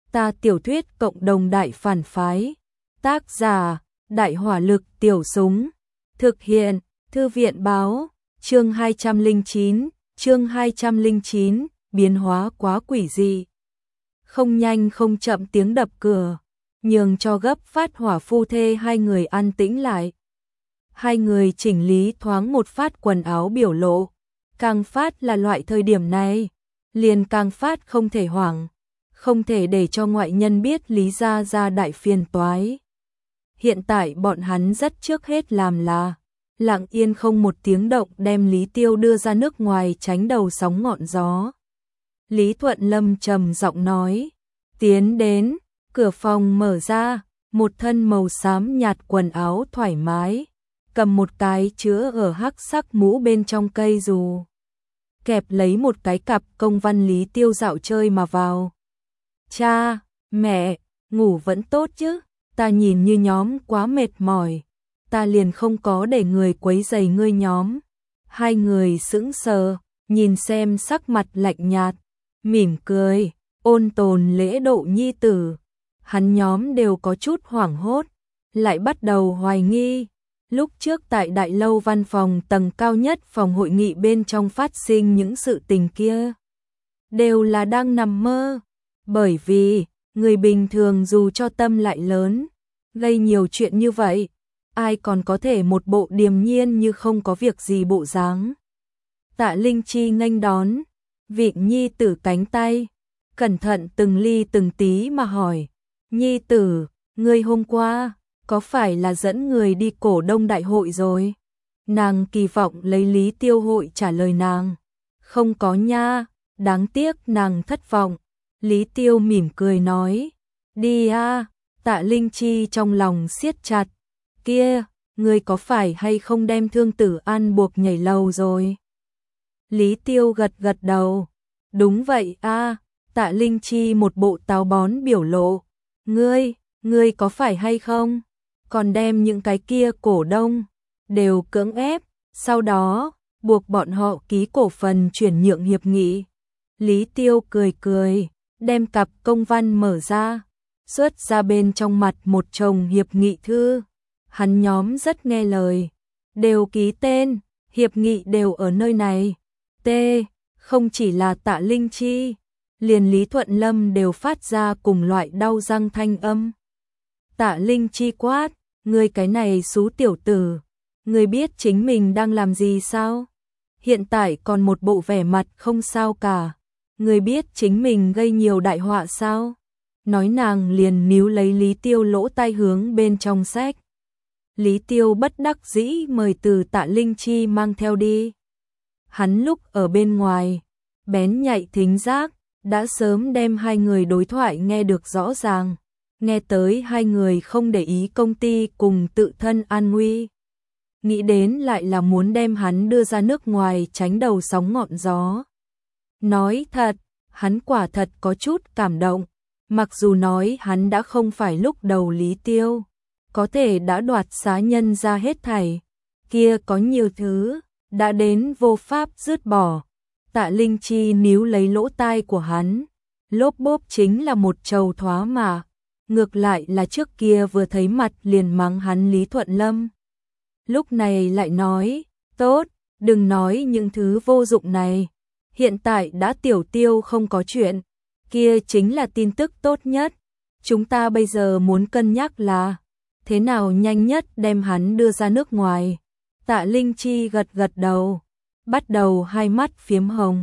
Ta tiểu thuyết cộng đồng đại phản phái. Tác giả, Đại hỏa lực tiểu súng. Thực hiện, Thư viện báo, chương 209, biến hóa quá quỷ dị. Không nhanh không chậm tiếng đập cửa, nhường cho gấp phát hỏa phu thê hai người an tĩnh lại. Hai người chỉnh lý thoáng một phát quần áo biểu lộ. Càng phát là loại thời điểm này, liền càng phát không thể hoảng, không thể để cho ngoại nhân biết Lý gia ra đại phiền toái. Hiện tại bọn hắn rất trước hết làm là lặng yên không một tiếng động đem Lý Tiêu đưa ra nước ngoài tránh đầu sóng ngọn gió. Lý Thuận Lâm trầm giọng nói, tiến đến, cửa phòng mở ra, một thân màu xám nhạt quần áo thoải mái, cầm một cái chứa ở hắc sắc mũ bên trong cây dù, kẹp lấy một cái cặp công văn Lý Tiêu dạo chơi mà vào. Cha, mẹ, ngủ vẫn tốt chứ? Ta nhìn như nhóm quá mệt mỏi, ta liền không có để người quấy rầy ngươi nhóm. Hai người sững sờ, nhìn xem sắc mặt lạnh nhạt, mỉm cười, ôn tồn lễ độ nhi tử. Hắn nhóm đều có chút hoảng hốt, lại bắt đầu hoài nghi. Lúc trước tại đại lâu văn phòng tầng cao nhất phòng hội nghị bên trong phát sinh những sự tình kia, đều là đang nằm mơ. Bởi vì, người bình thường dù cho tâm lại lớn, gây nhiều chuyện như vậy, ai còn có thể một bộ điềm nhiên như không có việc gì bộ dáng. Tạ Linh Chi nghênh đón, vịn nhi tử cánh tay, cẩn thận từng ly từng tí mà hỏi, nhi tử, ngươi hôm qua, có phải là dẫn người đi cổ đông đại hội rồi? Nàng kỳ vọng lấy Lý Tiêu hội trả lời nàng, không có nha, đáng tiếc nàng thất vọng. Lý Tiêu mỉm cười nói, đi a. Tạ Linh Chi trong lòng siết chặt, kia, ngươi có phải hay không đem Thương Tử An buộc nhảy lầu rồi? Lý Tiêu gật gật đầu, đúng vậy a. Tạ Linh Chi một bộ táo bón biểu lộ, ngươi có phải hay không? Còn đem những cái kia cổ đông đều cưỡng ép, sau đó buộc bọn họ ký cổ phần chuyển nhượng hiệp nghị. Lý Tiêu cười cười, đem cặp công văn mở ra, xuất ra bên trong mặt một chồng hiệp nghị thư. Hắn nhóm rất nghe lời, đều ký tên, hiệp nghị đều ở nơi này. Không chỉ là Tạ Linh Chi, liền Lý Thuận Lâm đều phát ra cùng loại đau răng thanh âm. Tạ Linh Chi quát, ngươi cái này xú tiểu tử, ngươi biết chính mình đang làm gì sao? Hiện tại còn một bộ vẻ mặt không sao cả, ngươi biết chính mình gây nhiều đại họa sao? Nói nàng liền níu lấy Lý Tiêu lỗ tai hướng bên trong sách. Lý Tiêu bất đắc dĩ mời từ Tạ Linh Chi mang theo đi. Hắn lúc ở bên ngoài, bén nhạy thính giác, đã sớm đem hai người đối thoại nghe được rõ ràng. Nghe tới hai người không để ý công ty cùng tự thân an nguy. Nghĩ đến lại là muốn đem hắn đưa ra nước ngoài tránh đầu sóng ngọn gió. Nói thật, hắn quả thật có chút cảm động. Mặc dù nói hắn đã không phải lúc đầu Lý Tiêu, có thể đã đoạt xá nhân ra hết thảy. Kia có nhiều thứ, đã đến vô pháp dứt bỏ. Tạ Linh Chi níu lấy lỗ tai của hắn. Lốp bốp chính là một trầu thoá mà. Ngược lại là trước kia vừa thấy mặt liền mắng hắn Lý Thuận Lâm. Lúc này lại nói, tốt, đừng nói những thứ vô dụng này. Hiện tại đã Tiểu Tiêu không có chuyện, kia chính là tin tức tốt nhất. Chúng ta bây giờ muốn cân nhắc là thế nào nhanh nhất đem hắn đưa ra nước ngoài. Tạ Linh Chi gật gật đầu, bắt đầu hai mắt phiếm hồng.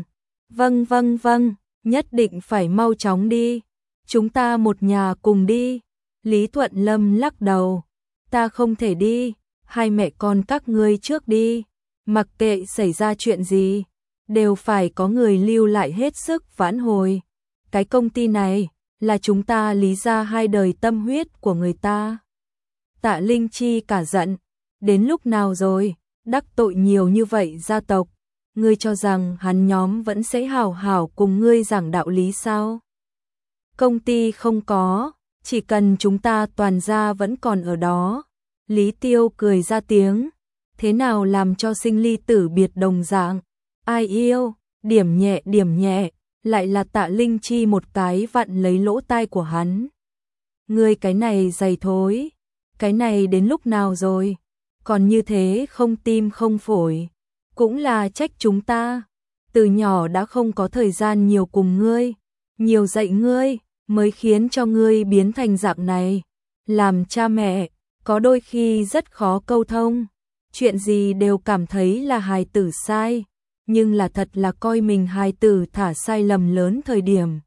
Vâng, nhất định phải mau chóng đi. Chúng ta một nhà cùng đi. Lý Thuận Lâm lắc đầu, ta không thể đi, hai mẹ con các ngươi trước đi. Mặc kệ xảy ra chuyện gì, đều phải có người lưu lại hết sức vãn hồi. Cái công ty này là chúng ta Lý gia hai đời tâm huyết của người ta. Tạ Linh Chi cả giận, đến lúc nào rồi, đắc tội nhiều như vậy gia tộc, ngươi cho rằng hắn nhóm vẫn sẽ hảo hảo cùng ngươi giảng đạo lý sao? Công ty không có, chỉ cần chúng ta toàn gia vẫn còn ở đó. Lý Tiêu cười ra tiếng, thế nào làm cho sinh ly tử biệt đồng dạng, ai yêu, điểm nhẹ, lại là Tạ Linh Chi một cái vặn lấy lỗ tai của hắn. Ngươi cái này dày thối, cái này đến lúc nào rồi, còn như thế không tim không phổi, cũng là trách chúng ta, từ nhỏ đã không có thời gian nhiều cùng ngươi, nhiều dạy ngươi, mới khiến cho ngươi biến thành dạng này, làm cha mẹ, có đôi khi rất khó câu thông, chuyện gì đều cảm thấy là hài tử sai, nhưng là thật là coi mình hài tử thả sai lầm lớn thời điểm.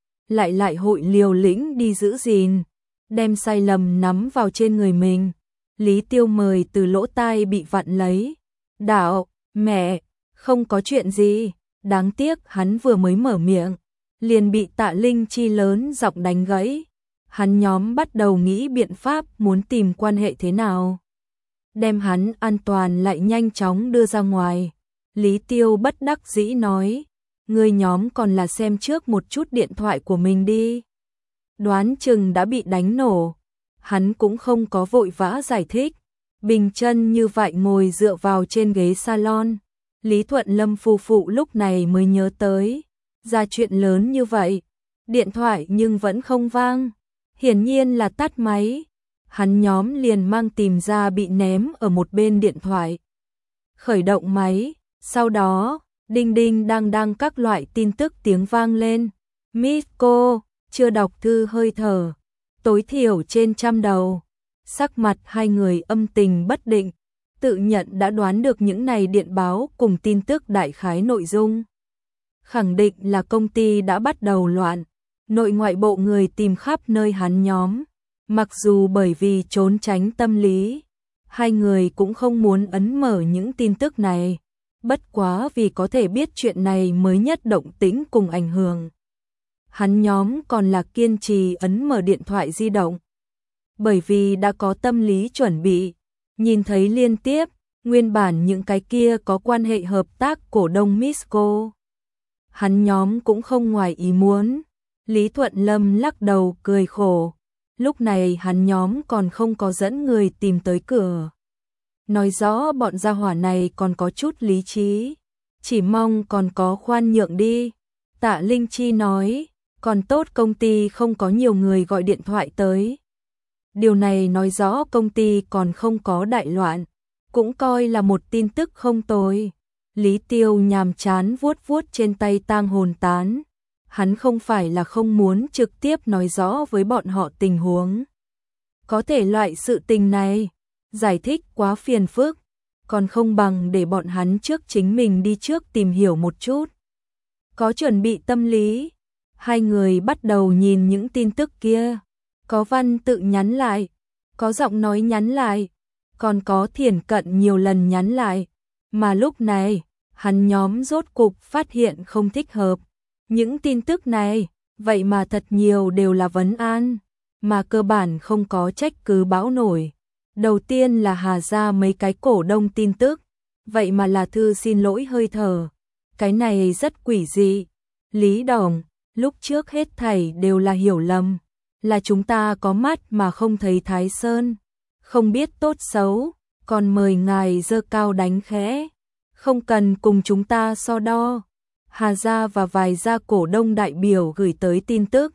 Lại hội liều lĩnh đi giữ gìn, đem sai lầm nắm vào trên người mình. Lý Tiêu mời từ lỗ tai bị vặn lấy. Đạo, mẹ, không có chuyện gì, đáng tiếc hắn vừa mới mở miệng, liền bị Tạ Linh Chi lớn giọng đánh gãy. Hắn nhóm bắt đầu nghĩ biện pháp muốn tìm quan hệ thế nào. Đem hắn an toàn lại nhanh chóng đưa ra ngoài. Lý Tiêu bất đắc dĩ nói, ngươi nhóm còn là xem trước một chút điện thoại của mình đi. Đoán chừng đã bị đánh nổ. Hắn cũng không có vội vã giải thích. Bình chân như vậy ngồi dựa vào trên ghế salon. Lý Thuận Lâm phu phụ lúc này mới nhớ tới. Ra chuyện lớn như vậy. Điện thoại nhưng vẫn không vang. Hiển nhiên là tắt máy. Hắn nhóm liền mang tìm ra bị ném ở một bên điện thoại. Khởi động máy. Sau đó, đinh đinh đang đang các loại tin tức tiếng vang lên. Miss cô, chưa đọc thư hơi thở. Tối thiểu trên 100 đầu. Sắc mặt hai người âm tình bất định. Tự nhận đã đoán được những này điện báo cùng tin tức đại khái nội dung. Khẳng định là công ty đã bắt đầu loạn. Nội ngoại bộ người tìm khắp nơi hắn nhóm. Mặc dù bởi vì trốn tránh tâm lý, hai người cũng không muốn ấn mở những tin tức này. Bất quá vì có thể biết chuyện này mới nhất động tĩnh cùng ảnh hưởng. Hắn nhóm còn là kiên trì ấn mở điện thoại di động. Bởi vì đã có tâm lý chuẩn bị, nhìn thấy liên tiếp, nguyên bản những cái kia có quan hệ hợp tác cổ đông Misco. Hắn nhóm cũng không ngoài ý muốn. Lý Thuận Lâm lắc đầu cười khổ. Lúc này hắn nhóm còn không có dẫn người tìm tới cửa. Nói rõ bọn gia hỏa này còn có chút lý trí. Chỉ mong còn có khoan nhượng đi. Tạ Linh Chi nói, còn tốt công ty không có nhiều người gọi điện thoại tới. Điều này nói rõ công ty còn không có đại loạn. Cũng coi là một tin tức không tồi. Lý Tiêu nhàm chán vuốt vuốt trên tay tang hồn tán. Hắn không phải là không muốn trực tiếp nói rõ với bọn họ tình huống. Có thể loại sự tình này, giải thích quá phiền phức, còn không bằng để bọn hắn trước chính mình đi trước tìm hiểu một chút. Có chuẩn bị tâm lý, hai người bắt đầu nhìn những tin tức kia. Có văn tự nhắn lại, có giọng nói nhắn lại, còn có Thiển Cận nhiều lần nhắn lại. Mà lúc này, hắn nhóm rốt cục phát hiện không thích hợp. Những tin tức này, vậy mà thật nhiều đều là vấn an, mà cơ bản không có trách cứ bão nổi. Đầu tiên là Hà ra mấy cái cổ đông tin tức, vậy mà là thư xin lỗi hơi thở. Cái này rất quỷ dị. Lý Đồng, lúc trước hết thảy đều là hiểu lầm, là chúng ta có mắt mà không thấy Thái Sơn, không biết tốt xấu, còn mời ngài giơ cao đánh khẽ, không cần cùng chúng ta so đo. Hà gia và vài gia cổ đông đại biểu gửi tới tin tức.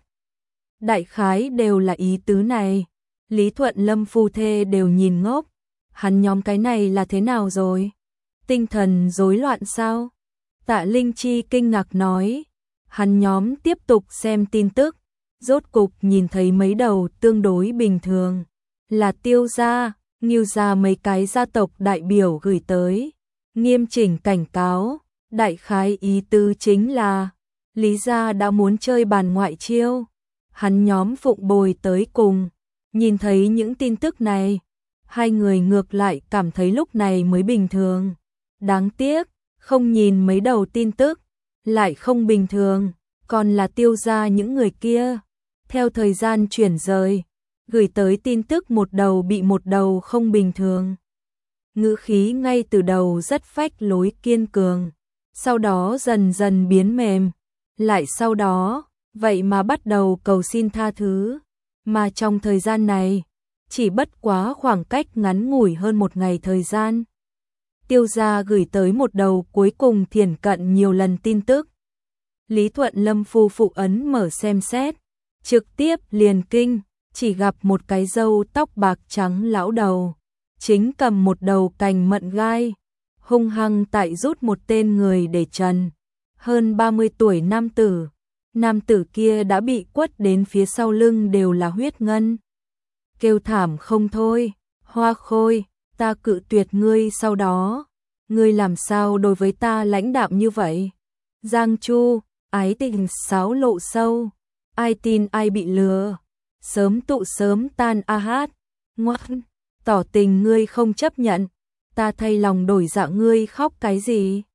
Đại khái đều là ý tứ này. Lý Thuận Lâm phu thê đều nhìn ngốc. Hắn nhóm cái này là thế nào rồi? Tinh thần rối loạn sao? Tạ Linh Chi kinh ngạc nói. Hắn nhóm tiếp tục xem tin tức. Rốt cục nhìn thấy mấy đầu tương đối bình thường. Là Tiêu gia, Ngưu gia mấy cái gia tộc đại biểu gửi tới. Nghiêm chỉnh cảnh cáo. Đại khái ý tứ chính là Lý gia đã muốn chơi bàn ngoại chiêu. Hắn nhóm phụng bồi tới cùng. Nhìn thấy những tin tức này, hai người ngược lại cảm thấy lúc này mới bình thường. Đáng tiếc, không nhìn mấy đầu tin tức, lại không bình thường, còn là Tiêu gia những người kia. Theo thời gian chuyển rời, gửi tới tin tức một đầu bị một đầu không bình thường. Ngữ khí ngay từ đầu rất phách lối kiên cường. Sau đó dần dần biến mềm, lại sau đó, vậy mà bắt đầu cầu xin tha thứ. Mà trong thời gian này, chỉ bất quá khoảng cách ngắn ngủi hơn một ngày thời gian. Tiêu gia gửi tới một đầu cuối cùng Thiển Cận nhiều lần tin tức. Lý Thuận Lâm phu phụ ấn mở xem xét, trực tiếp liền kinh, chỉ gặp một cái râu tóc bạc trắng lão đầu, chính cầm một đầu cành mận gai, hung hăng tại rút một tên người để trần. Hơn 30 tuổi nam tử kia đã bị quất đến phía sau lưng đều là huyết ngân. Kêu thảm không thôi, Hoa Khôi, ta cự tuyệt ngươi sau đó, ngươi làm sao đối với ta lãnh đạm như vậy? Giang Chu, ái tình sáo lộ sâu, ai tin ai bị lừa, sớm tụ sớm tan a hát, ngoan, tỏ tình ngươi không chấp nhận, ta thay lòng đổi dạ ngươi khóc cái gì?